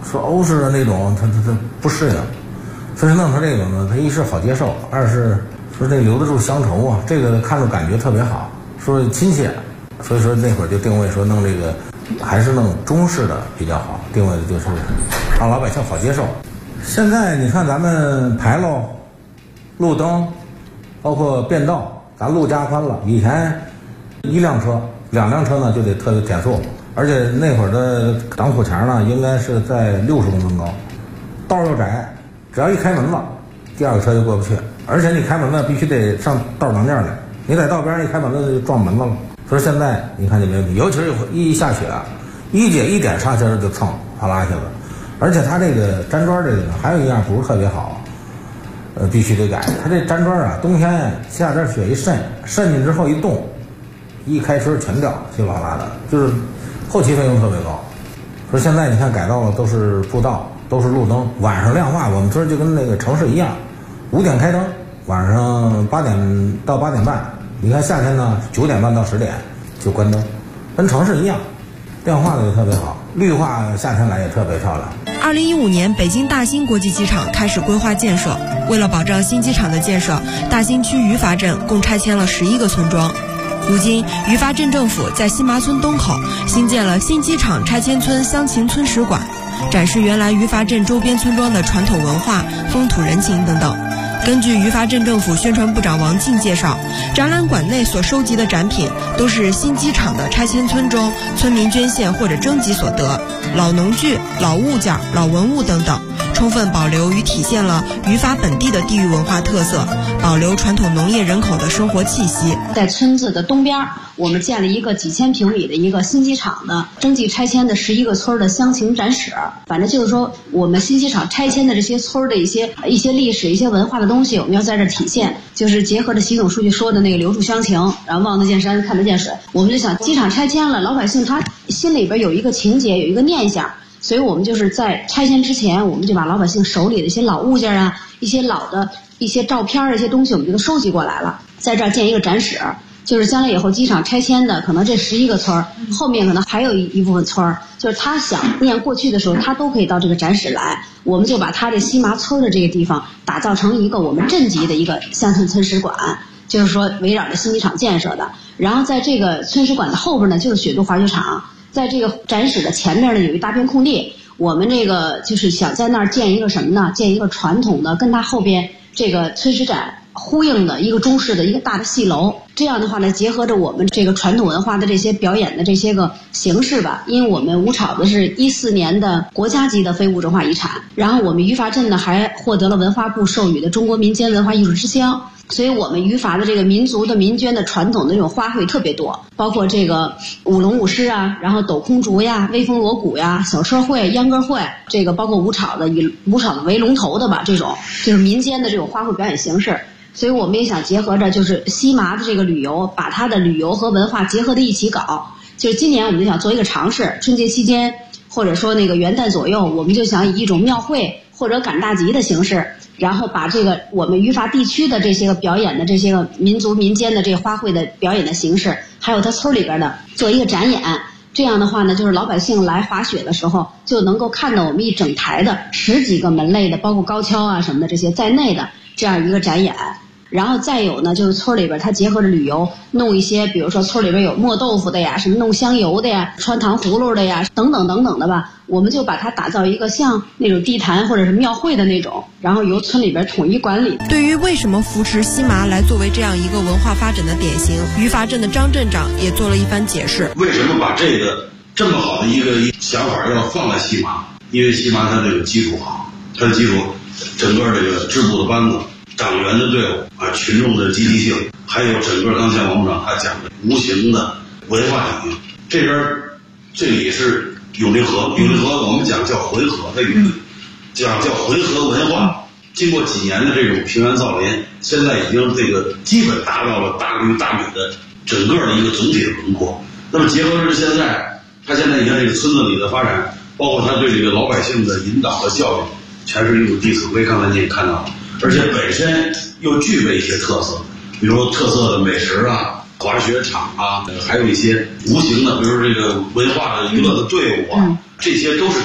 说欧式的那种他不适应，所以弄成这个呢，他一是好接受，二是说这留得住乡愁啊，这个看着感觉特别好，说亲切，所以说那会儿就定位说弄这个还是弄中式的比较好，定位的就是让老百姓好接受。现在你看咱们牌楼、路灯，包括变道，咱路加宽了，以前1辆车、2辆车呢就得特别减速，而且那会儿的挡土墙呢应该是在60公分高，道又窄，只要一开门子，第二个车就过不去，而且你开门子必须得上道当间来，你在道边上一开门子就撞门子了。所以现在你看就没问题，尤其是一下雪，一姐一点刹车就蹭哗啦一下子。而且它这个粘砖这个呢，还有一样不是特别好，必须得改。它这粘砖啊，冬天下点雪一渗进之后一冻，一开春全掉，稀里哗啦的，就是后期费用特别高。说现在你看改道了，都是步道，都是路灯，晚上亮化，我们村就跟那个城市一样，5点开灯，晚上8点到8点半。你看夏天呢，9点半到10点就关灯，跟城市一样，亮化的也特别好，绿化夏天来也特别漂亮。 2015年，北京大兴国际机场开始规划建设。为了保障新机场的建设，大兴区于筏镇共拆迁了11个村庄。如今，于筏镇政府在西麻村东口新建了新机场拆迁村乡情村史馆，展示原来于筏镇周边村庄的传统文化、风土人情等等。根据于筏镇政府宣传部长王静介绍，展览馆内所收集的展品都是新机场的拆迁村中村民捐献或者征集所得，老农具、老物件、老文物等等，充分保留与体现了于筏本地的地域文化特色，保留传统农业人口的生活气息。 在村子的东边，我们建了一个几千平米的一个新机场的征集拆迁的11个村的乡情展史。反正就是说，我们新机场拆迁的这些村的一些历史、一些文化的东西，我们要在这体现，就是结合着习总书记说的那个留住乡情，然后望得见山，看得见水。我们就想，机场拆迁了，老百姓他心里边有一个情节，有一个念想。所以我们就是在拆迁之前，我们就把老百姓手里的一些老物件啊，一些老的一些照片、一些东西，我们就都收集过来了，在这儿建一个展史。就是将来以后机场拆迁的，可能这11个村，后面可能还有一部分村，就是他想念过去的时候，他都可以到这个展史来。我们就把他这西麻村的这个地方打造成一个我们镇级的一个乡村村史馆，就是说围绕着新机场建设的。然后在这个村史馆的后边呢，就是雪都滑雪场。在这个展史的前面呢，有一大片空地，我们这个就是想在那儿建一个什么呢？建一个传统的，跟它后边这个村史展呼应的一个中式的一个大的戏楼。这样的话呢，结合着我们这个传统文化的这些表演的这些个形式吧，因为我们吴吵子是14年的国家级的非物质文化遗产，然后我们于筏镇呢还获得了文化部授予的中国民间文化艺术之乡。所以我们于筏的这个民族的民间的传统的这种花卉特别多，包括这个舞龙舞狮啊，然后抖空竹呀、微风锣鼓呀、小车会、秧歌会，这个包括吴吵子以吴吵子为龙头的吧，这种就是民间的这种花卉表演形式。所以我们也想结合着就是西麻的这个旅游，把它的旅游和文化结合的一起搞。就是今年我们就想做一个尝试，春节期间或者说那个元旦左右，我们就想以一种庙会或者赶大集的形式，然后把这个我们于筏地区的这些个表演的这些个民族民间的这个花卉的表演的形式，还有它村里边的做一个展演。这样的话呢，就是老百姓来滑雪的时候就能够看到我们一整台的10几个门类的，包括高跷啊什么的这些在内的这样一个展演。然后再有呢，就是村里边它结合着旅游，弄一些比如说村里边有磨豆腐的呀，什么弄香油的呀，穿糖葫芦的呀，等等等等的吧，我们就把它打造一个像那种地坛或者是庙会的那种，然后由村里边统一管理。 对于为什么扶持西麻来作为这样一个文化发展的典型，于筏镇的张镇长也做了一番解释。 为什么把这个这么好的一个想法要放在西麻？因为西麻它这个基础好，它的基础整个这个支部的班子、党员的队伍啊，群众的积极性，还有整个刚才王部长他讲的无形的文化底蕴。这边这里是永定河，永定河我们讲叫回河，在永定叫回河文化。经过几年的这种平原造林，现在已经这个基本达到了大驴大女的整个的一个总体的轮廓。那么结合着现在，他现在你看这个村子里的发展，包括他对这个老百姓的引导和教育，全是一种弟子规。刚才你也看到了。而且本身又具备一些特色，比如说特色的美食啊、滑雪场啊，还有一些无形的，比如这个文化的娱乐的队伍啊，这些都是点。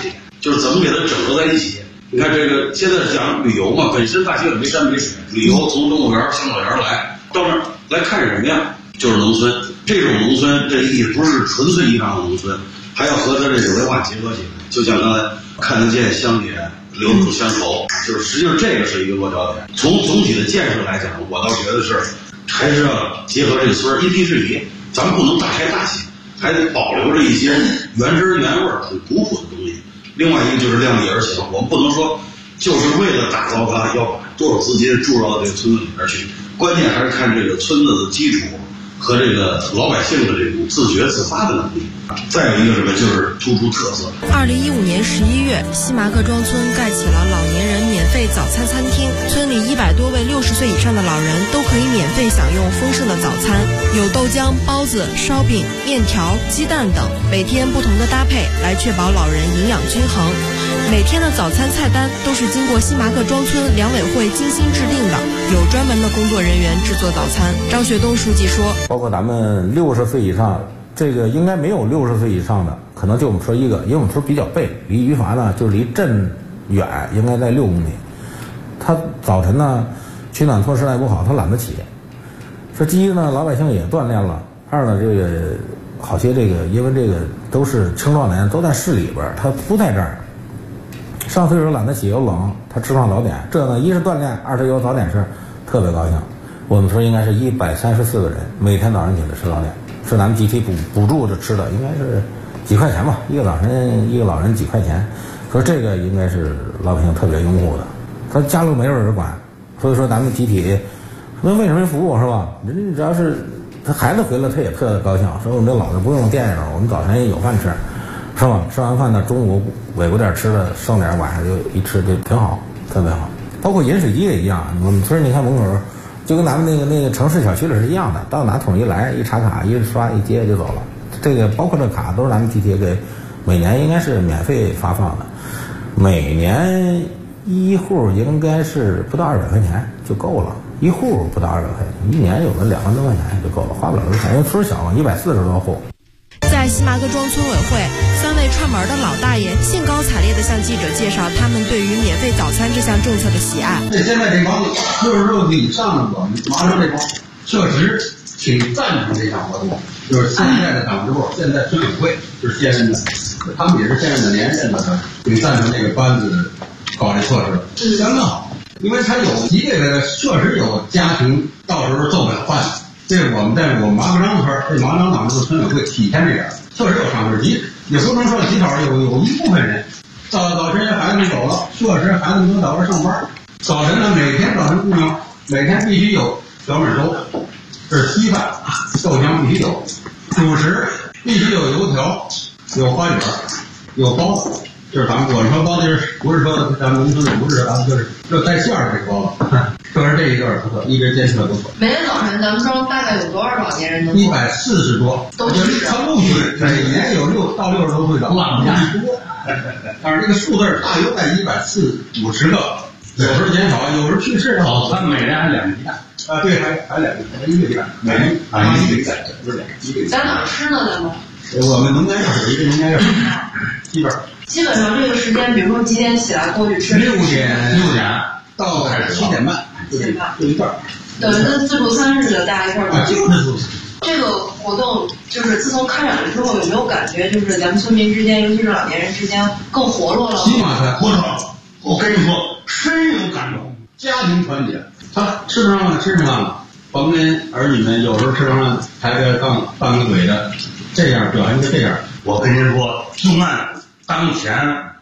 就是怎么给它整合在一起。你看这个现在讲旅游嘛，本身大兴也没山没水，旅游从动物园、香草园来到那儿来看什么呀？就是农村。这种农村这也不是纯粹意义上的农村，还要和它这个文化结合起来。就像刚才看得见乡野，留得住乡愁，就是实际上这个是一个落脚点。从总体的建设来讲，我倒觉得是还是要结合这个村一地制宜，咱们不能大开大起，还得保留着一些原汁原味、很古朴的东西。另外一个就是量力而行，我们不能说就是为了打造它要把多少资金注入到这个村子里边去，关键还是看这个村子的基础和这个老百姓的这种自觉自发的能力。再有一个什么，就是突出特色。 2015年11月，西麻各庄村盖起了老年人免费早餐餐厅，村里100多位60岁以上的老人都可以免费享用丰盛的早餐，有豆浆、包子、烧饼、面条、鸡蛋等，每天不同的搭配来确保老人营养均衡。每天的早餐菜单都是经过西麻各庄村粮委会精心制定的，有专门的工作人员制作早餐。张学东书记说， 包括咱们60岁以上，这个应该没有60岁以上的，可能就我们村一个，因为我们村比较背，离榆筏呢就离镇远，应该在6公里。他早晨呢取暖措施还不好，他懒得起。说第一呢，老百姓也锻炼了；二呢，这个好些这个因为这个都是青壮年，都在市里边，他不在这儿。上岁数懒得起又冷，他吃上早点，这呢一是锻炼，二是有早点吃，特别高兴。我们村应该是134个人，每天早上起来吃早点，是咱们集体补助着吃的，应该是几块钱吧，一个老人几块钱。说这个应该是老百姓特别拥护的，他家路没人管，所以说咱们集体为什么服务是吧？人只要是他孩子回来，他也特高兴，说我们这老人不用惦记着，我们早晨也有饭吃。是吧？吃完饭呢，中午尾巴点吃的，剩点晚上就一吃就挺好，特别好。包括饮水机也一样，我们村你看门口，就跟咱们那个城市小区里是一样的，到哪统一来，一插卡，一刷一接就走了。这个包括这卡都是咱们集体给，每年应该是免费发放的，每年一户应该是不到200块钱就够了，一户不到200块钱，一年有个2万多块钱就够了，花不了多少钱，因为村小嘛，140多户。 在西麻各庄村委会，3位串门的老大爷兴高采烈地向记者介绍他们对于免费早餐这项政策的喜爱。 现在这帮60岁以上的我们麻城这帮确实挺赞成这项活动，就是现在的党支部，现在村委会是现任的，他们也是现任的连任的，挺赞成这个班子搞这措施，相当好。因为他有一个确实有家庭到时候做不了饭。这我们在我们麻各庄村，这麻庄党支部村委会体现这点，确实有上市集，也不能说几头有一部分人，早晨孩子们走了，确实孩子们都早上上班，早晨呢每天早晨供应，每天必须有小米粥，这是稀饭，豆浆必须有，主食必须有油条，有花卷，有包子。就是咱们我说包子就是不是说咱们农村的，不是咱们就是带馅儿的这个包子，这是这一段不错，一直坚持了不错。 每天早晨咱们庄大概有多少老年人能 ？140多， 都是他陆续每年有6到60多岁的，拉不下多。但是这个数字大约在140-150个，有时候减少，有时候去世。 早餐每人还2个鸡蛋啊，对，还2个，1个鸡蛋，每人1个鸡蛋，不是2个。 在哪儿吃呢？咱们？ 我们农家院有一个农家院， 基本上这个时间，比如说几点起来过去吃 ？6点到7点半，就一段。 等于跟自助餐似的，大家一块儿。 就是自助餐。 这个活动就是自从开展了之后，有没有感觉就是咱们村民之间，尤其是老年人之间更活络了？ 起码在活络了。我跟你说，深有感动，家庭团结。他吃不上饭，吃上饭了，我们儿女们有时候吃上饭抬个杠拌个嘴的，这样表现就这样。 我跟您说，就按当前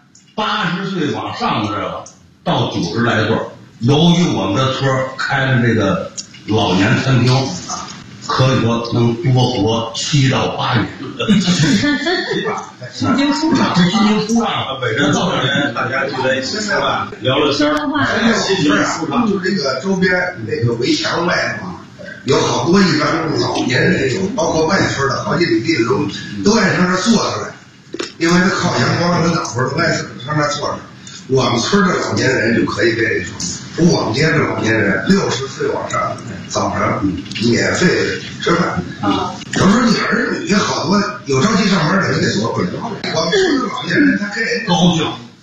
80岁往上的这个到90来岁，由于我们的村开了这个老年餐厅啊，可以说能多活7到8年。 心情舒畅， 心情舒畅。本身到这人大家聚在一起吃饭，聊聊天，心情舒畅。 就这个周边那个围墙外嘛，有好多一帮老年人，有包括外村的好几里地的都爱上那坐着来，因为他靠阳光跟脑袋都爱上那坐着。我们村的老年人就可以跟你说，我们家的老年人60岁往上，早上免费吃饭。有时候你儿女好多有着急上班的，你得多回来。我们村的老年人他跟人高兴，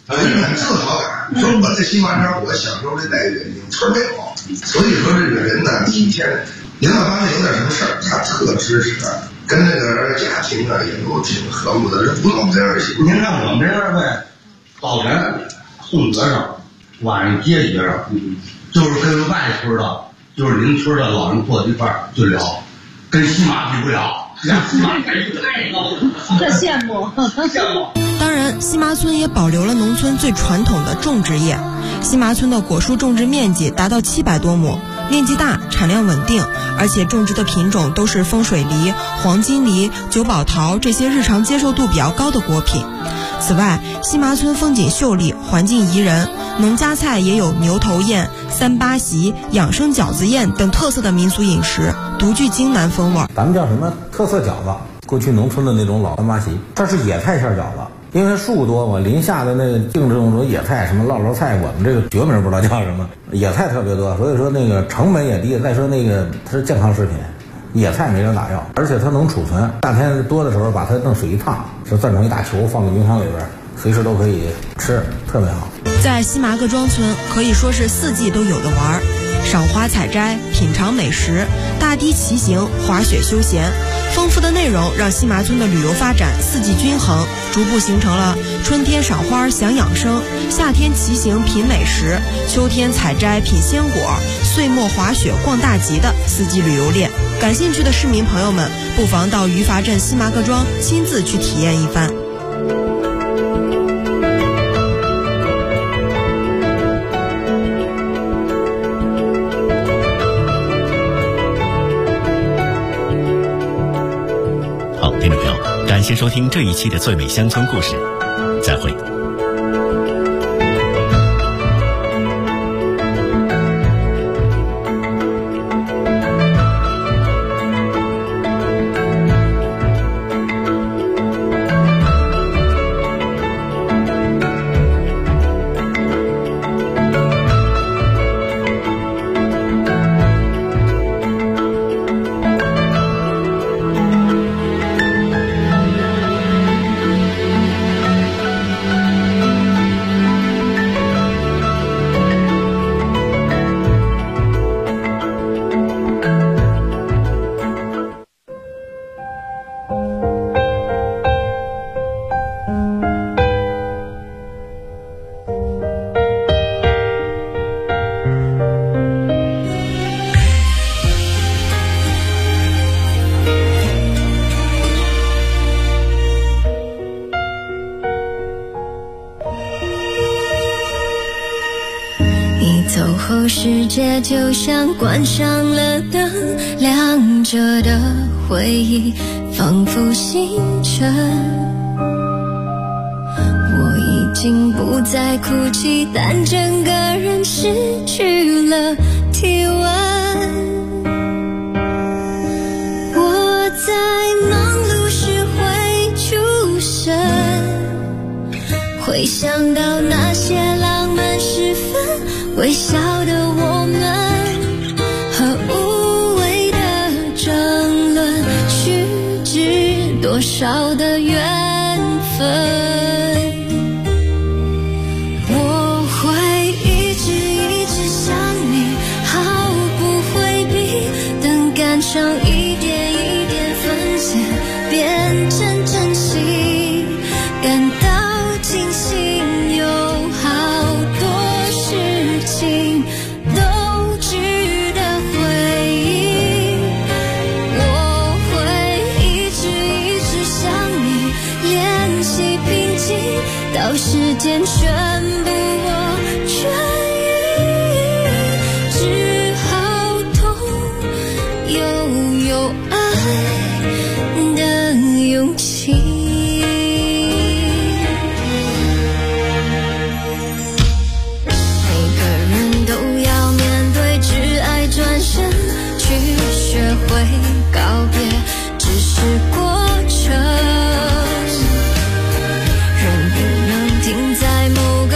很自豪感。说我在西马上我享受的待遇，你村没有。所以说这个人呢，提前领导单位有点什么事儿，他特支持，跟那个家庭啊也都挺和睦的，不闹这样行。 您看我们这边呗，早晨送学生，晚上接学生，就是跟外村的，就是邻村的老人坐一块儿就聊，跟西马比不了，西马概率太高了， 特羡慕， 羡慕。 当然，西麻村也保留了农村最传统的种植业。西麻村的果树种植面积达到700多亩，面积大，产量稳定，而且种植的品种都是风水梨、黄金梨、九宝桃这些日常接受度比较高的果品。此外，西麻村风景秀丽，环境宜人，农家菜也有牛头宴、三八席、养生饺子宴等特色的民俗饮食，独具京南风味。 咱们叫什么特色饺子？过去农村的那种老三八席，这是野菜馅饺子。因为树多嘛，林下的那个净这种野菜，什么烙菜，我们这个绝名不知道叫什么，野菜特别多，所以说那个成本也低。再说那个它是健康食品，野菜没人打药，而且它能储存。夏天多的时候，把它弄水一烫，就攥成一大球，放在冰箱里边，随时都可以吃，特别好。 在西麻各庄村可以说是4季都有的玩，赏花采摘、品尝美食、大堤骑行、滑雪休闲，丰富的内容让西麻村的旅游发展4季均衡，逐步形成了春天赏花享养生，夏天骑行品美食，秋天采摘品鲜果，岁末滑雪逛大集的4季旅游链。感兴趣的市民朋友们，不妨到余发镇西麻各庄亲自去体验一番。 听众朋友，感谢收听这一期的最美乡村故事，再会。 走后世界就像关上了灯，亮着的回忆仿佛星辰。我已经不再哭泣，但整个人失去了体温。我在忙碌时会出神，会想到那些浪漫时分，微笑的我们和无谓的争论，虚掷多少的缘分。我会一直想你，毫不回避，等感伤一点一点分解，变成真心，感到庆幸有好多事情都值得回忆。我会一直想你，练习平静，到时间全部我痊愈，只好痛又有爱的勇气。每个人都要面对挚爱转身，去学会告别，只是过程。人不能停在某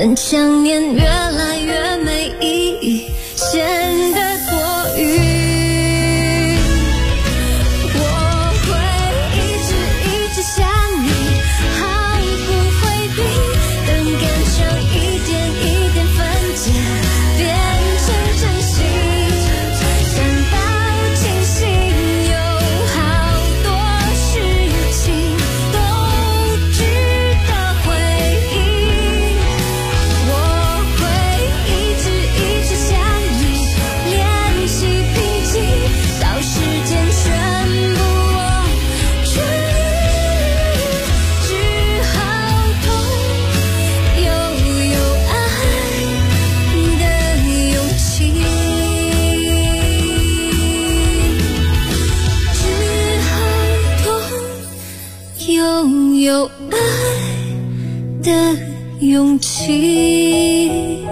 等想念越来越没意义，显得多余。有爱的勇气。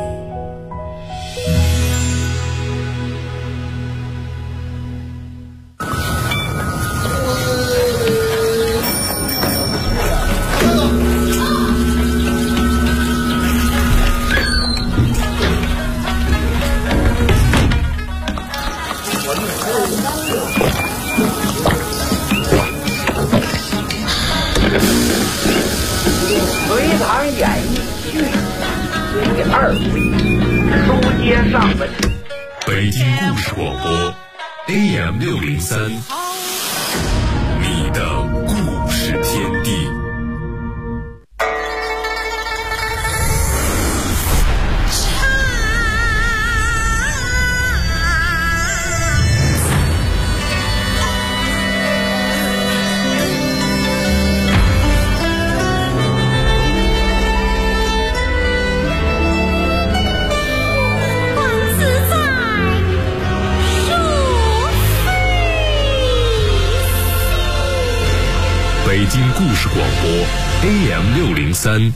隋唐演义序第2回，书接上文。 北京故事广播 AM603，你的故事天地。北京故事广播 AM603，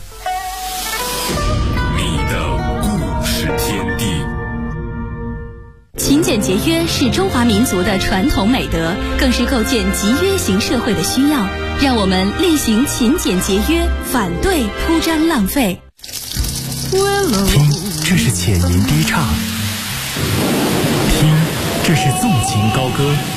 你的故事天地。 勤俭节约是中华民族的传统美德，更是构建集约型社会的需要。让我们厉行勤俭节约，反对铺张浪费。 听，这是浅吟低唱；听，这是纵情高歌。